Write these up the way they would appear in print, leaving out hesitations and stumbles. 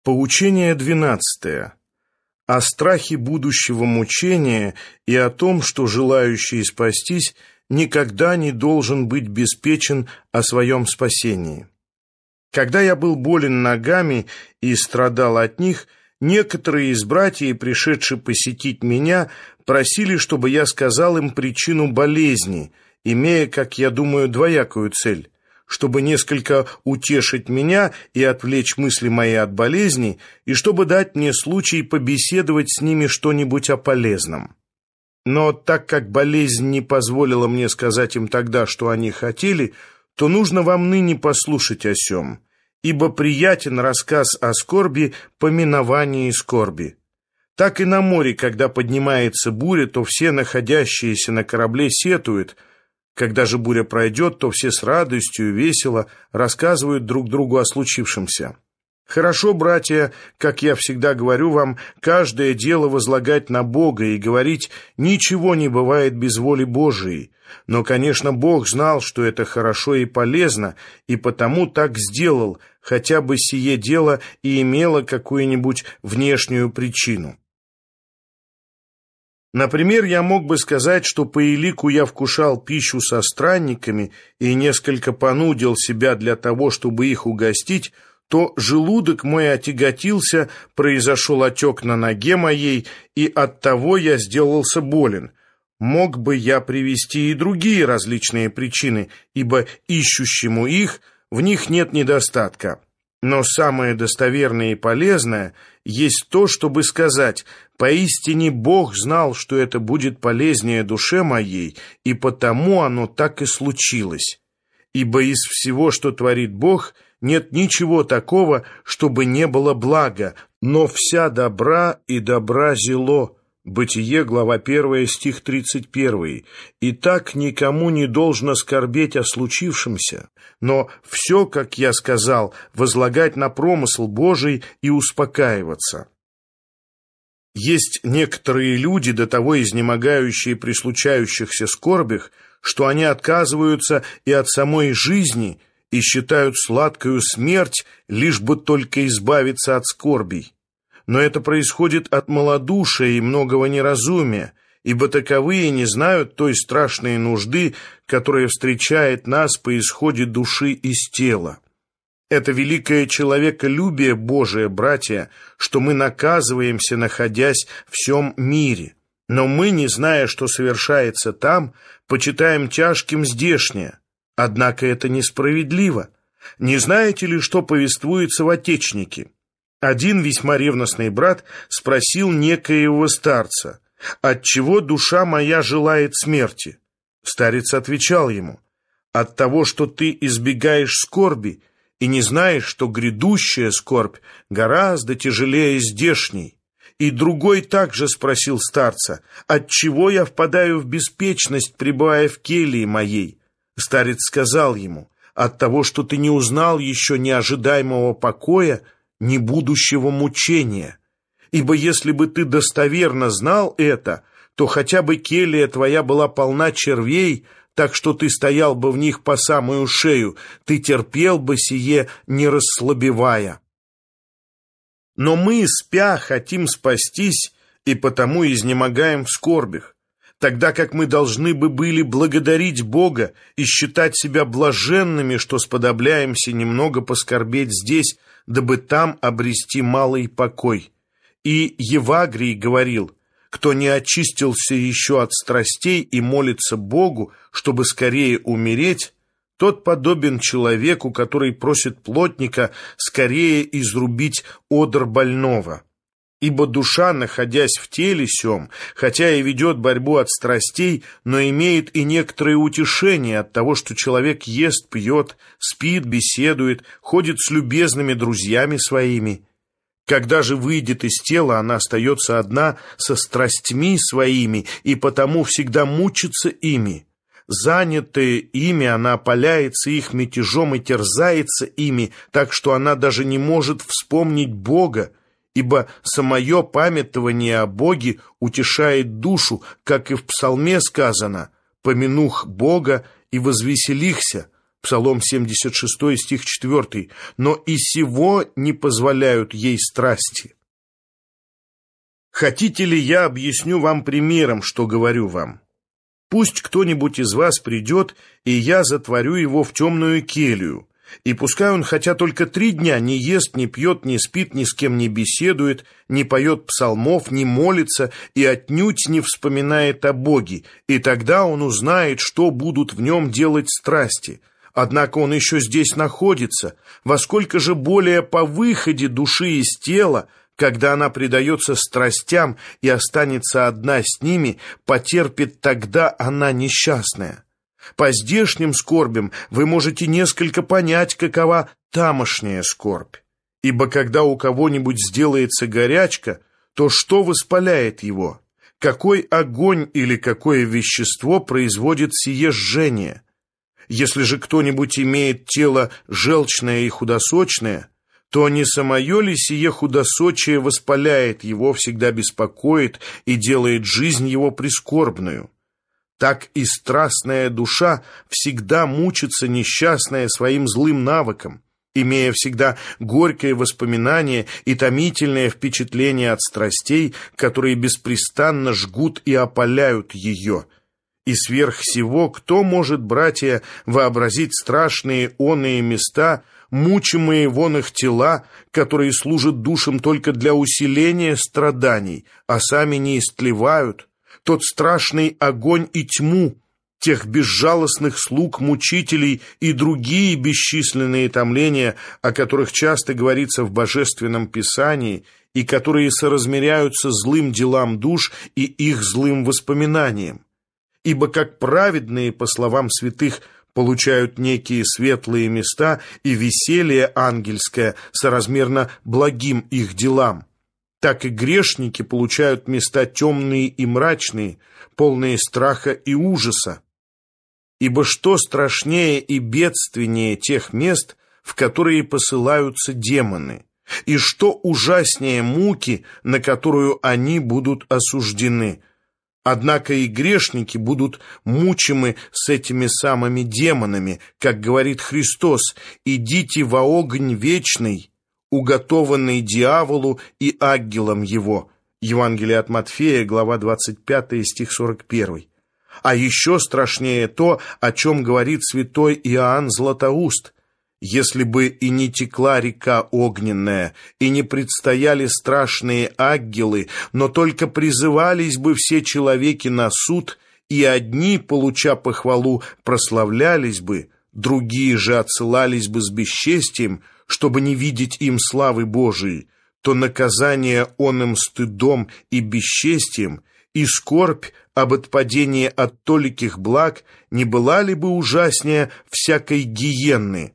Поучение 12. О страхе будущего мучения и о том, что желающий спастись никогда не должен быть беспечен о своем спасении. Когда я был болен ногами и страдал от них, некоторые из братьев, пришедшие посетить меня, просили, чтобы я сказал им причину болезни, имея, как я думаю, двоякую цель, чтобы несколько утешить меня и отвлечь мысли мои от болезни, и чтобы дать мне случай побеседовать с ними что-нибудь о полезном. Но так как болезнь не позволила мне сказать им тогда, что они хотели, то нужно вам ныне послушать о сем, ибо приятен рассказ о скорби по миновании скорби. Так и на море, когда поднимается буря, то все находящиеся на корабле сетуют. Когда же буря пройдет, то все с радостью и весело рассказывают друг другу о случившемся. Хорошо, братья, как я всегда говорю вам, каждое дело возлагать на Бога и говорить: ничего не бывает без воли Божией. Но, конечно, Бог знал, что это хорошо и полезно, и потому так сделал, хотя бы сие дело и имело какую-нибудь внешнюю причину. Например, я мог бы сказать, что по элику я вкушал пищу со странниками и несколько понудил себя для того, чтобы их угостить, то желудок мой отяготился, произошел отек на ноге моей, и оттого я сделался болен. Мог бы я привести и другие различные причины, ибо ищущему их в них нет недостатка. Но самое достоверное и полезное есть то, чтобы сказать: поистине Бог знал, что это будет полезнее душе моей, и потому оно так и случилось. Ибо из всего, что творит Бог, нет ничего такого, чтобы не было блага, но вся добра и добра зело. Бытие, глава 1, стих 31. И так никому не должно скорбеть о случившемся, но все, как я сказал, возлагать на промысл Божий и успокаиваться. Есть некоторые люди, до того изнемогающие при случающихся скорбях, что они отказываются и от самой жизни и считают сладкою смерть, лишь бы только избавиться от скорбей. Но это происходит от малодушия и многого неразумия, ибо таковые не знают той страшной нужды, которая встречает нас по исходе души из тела. Это великое человеколюбие Божие, братья, что мы наказываемся, находясь в всем мире. Но мы, не зная, что совершается там, почитаем тяжким здешнее. Однако это несправедливо. Не знаете ли, что повествуется в Отечнике? Один весьма ревностный брат спросил некоего старца: «Отчего душа моя желает смерти?» Старец отвечал ему: «От того, что ты избегаешь скорби и не знаешь, что грядущая скорбь гораздо тяжелее здешней». И другой также спросил старца: «Отчего я впадаю в беспечность, пребывая в келье моей?» Старец сказал ему: «От того, что ты не узнал еще ни ожидаемого покоя, ни будущего мучения. Ибо если бы ты достоверно знал это, то хотя бы келья твоя была полна червей, так что ты стоял бы в них по самую шею, ты терпел бы сие, не расслабевая». Но мы, спя, хотим спастись, и потому изнемогаем в скорбях, тогда как мы должны бы были благодарить Бога и считать себя блаженными, что сподобляемся немного поскорбеть здесь, дабы там обрести малый покой. И Евагрий говорил: кто не очистился еще от страстей и молится Богу, чтобы скорее умереть, тот подобен человеку, который просит плотника скорее изрубить одр больного. Ибо душа, находясь в теле сем, хотя и ведет борьбу от страстей, но имеет и некоторое утешение от того, что человек ест, пьет, спит, беседует, ходит с любезными друзьями своими. Когда же выйдет из тела, она остается одна со страстьми своими, и потому всегда мучится ими. Занятая ими, она опаляется их мятежом и терзается ими, так что она даже не может вспомнить Бога, ибо самое памятование о Боге утешает душу, как и в псалме сказано: «Помянух Бога и возвеселихся». Псалом 76, стих 4. «Но и сего не позволяют ей страсти». Хотите ли, я объясню вам примером, что говорю вам? Пусть кто-нибудь из вас придет, и я затворю его в темную келью, и пускай он хотя только 3 дня не ест, не пьет, не спит, ни с кем не беседует, не поет псалмов, не молится и отнюдь не вспоминает о Боге, и тогда он узнает, что будут в нем делать страсти. Однако он еще здесь находится, во сколько же более по выходе души из тела, когда она предается страстям и останется одна с ними, потерпит тогда она несчастная. По здешним скорбям вы можете несколько понять, какова тамошняя скорбь. Ибо когда у кого-нибудь сделается горячка, то что воспаляет его? Какой огонь или какое вещество производит сие жжение? Если же кто-нибудь имеет тело желчное и худосочное, то не самое ли сие худосочие воспаляет его, всегда беспокоит и делает жизнь его прискорбную? Так и страстная душа всегда мучится несчастная своим злым навыком, имея всегда горькое воспоминание и томительное впечатление от страстей, которые беспрестанно жгут и опаляют ее. И сверх всего, кто может, братья, вообразить страшные оные места, мучимые вон их тела, которые служат душам только для усиления страданий, а сами не истлевают, тот страшный огонь и тьму, тех безжалостных слуг мучителей и другие бесчисленные томления, о которых часто говорится в Божественном Писании, и которые соразмеряются злым делам душ и их злым воспоминаниям. Ибо как праведные, по словам святых, получают некие светлые места и веселье ангельское соразмерно благим их делам, так и грешники получают места темные и мрачные, полные страха и ужаса. Ибо что страшнее и бедственнее тех мест, в которые посылаются демоны, и что ужаснее муки, на которую они будут осуждены? Однако и грешники будут мучимы с этими самыми демонами, как говорит Христос: «Идите во огонь вечный, уготованный дьяволу и ангелам его». Евангелие от Матфея, глава 25, стих 41. А еще страшнее то, о чем говорит святой Иоанн Златоуст: «Если бы и не текла река огненная, и не предстояли страшные ангелы, но только призывались бы все человеки на суд, и одни, получа похвалу, прославлялись бы, другие же отсылались бы с бесчестием, чтобы не видеть им славы Божией, то наказание он им стыдом и бесчестием, и скорбь об отпадении от толиких благ не была ли бы ужаснее всякой гиенны?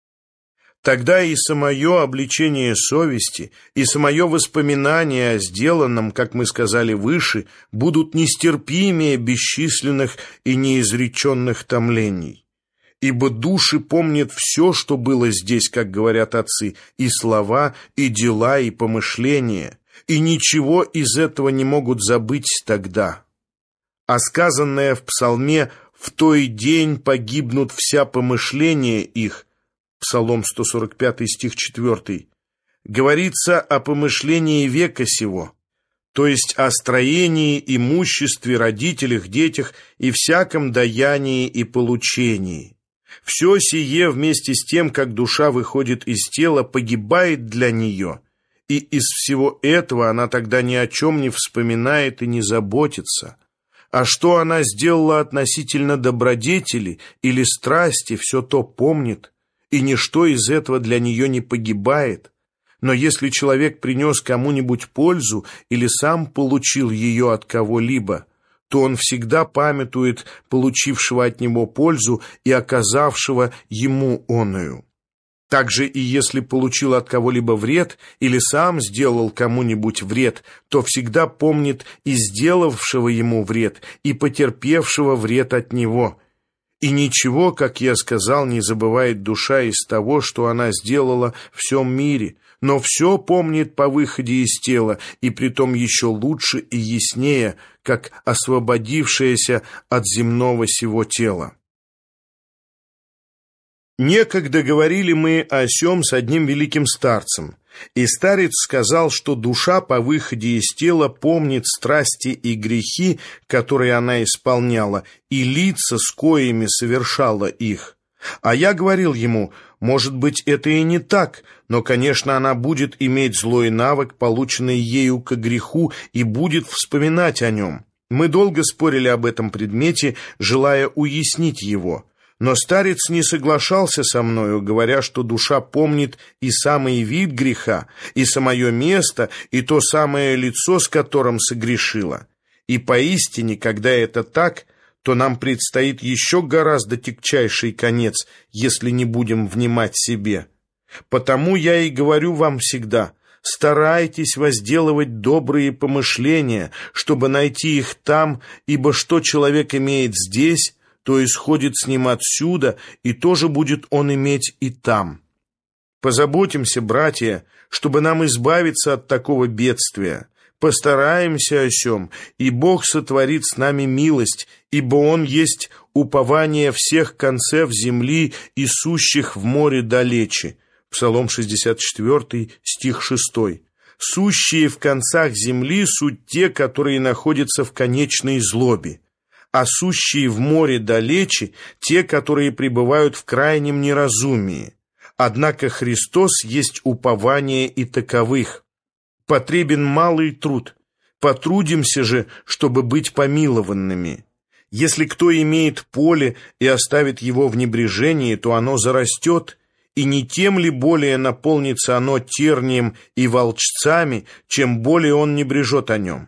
Тогда и самое обличение совести, и самое воспоминание о сделанном, как мы сказали выше, будут нестерпимее бесчисленных и неизреченных томлений. Ибо души помнят все, что было здесь, как говорят отцы, и слова, и дела, и помышления, и ничего из этого не могут забыть тогда. А сказанное в псалме «в той день погибнут вся помышления их», Псалом 145, стих 4, говорится о помышлении века сего, то есть о строении, имуществе, родителях, детях и всяком даянии и получении. Все сие вместе с тем, как душа выходит из тела, погибает для нее, и из всего этого она тогда ни о чем не вспоминает и не заботится. А что она сделала относительно добродетели или страсти, все то помнит, и ничто из этого для нее не погибает. Но если человек принес кому-нибудь пользу или сам получил ее от кого-либо, то он всегда памятует получившего от него пользу и оказавшего ему оную. Также и если получил от кого-либо вред или сам сделал кому-нибудь вред, то всегда помнит и сделавшего ему вред, и потерпевшего вред от него. И ничего, как я сказал, не забывает душа из того, что она сделала в всем мире, но все помнит по выходе из тела, и притом еще лучше и яснее, как освободившаяся от земного сего тела. Некогда говорили мы о сём с одним великим старцем, и старец сказал, что душа по выходе из тела помнит страсти и грехи, которые она исполняла, и лица, с коими совершала их. А я говорил ему, может быть, это и не так, но, конечно, она будет иметь злой навык, полученный ею ко греху, и будет вспоминать о нем. Мы долго спорили об этом предмете, желая уяснить его. Но старец не соглашался со мною, говоря, что душа помнит и самый вид греха, и самое место, и то самое лицо, с которым согрешила. И поистине, когда это так, то нам предстоит еще гораздо тягчайший конец, если не будем внимать себе. Потому я и говорю вам всегда, старайтесь возделывать добрые помышления, чтобы найти их там, ибо что человек имеет здесь, то исходит с ним отсюда, и тоже будет он иметь и там. Позаботимся, братья, чтобы нам избавиться от такого бедствия. Постараемся о сём, и Бог сотворит с нами милость, ибо Он есть упование всех концев земли и сущих в море далече. Псалом 64, стих 6. Сущие в концах земли суть те, которые находятся в конечной злобе, а сущие в море далече те, которые пребывают в крайнем неразумии. Однако Христос есть упование и таковых. Потребен малый труд. Потрудимся же, чтобы быть помилованными. Если кто имеет поле и оставит его в небрежении, то оно зарастет, и не тем ли более наполнится оно тернием и волчцами, чем более он не брежет о нем.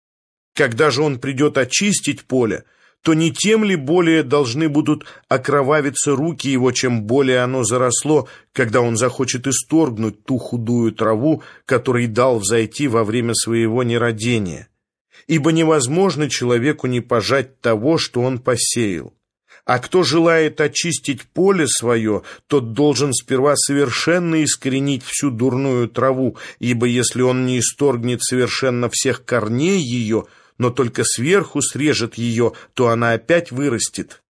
Когда же он придет очистить поле, то не тем ли более должны будут окровавиться руки его, чем более оно заросло, когда он захочет исторгнуть ту худую траву, которой дал взойти во время своего нерадения? Ибо невозможно человеку не пожать того, что он посеял. А кто желает очистить поле свое, тот должен сперва совершенно искоренить всю дурную траву, ибо если он не исторгнет совершенно всех корней ее, но только сверху срежет ее, то она опять вырастет.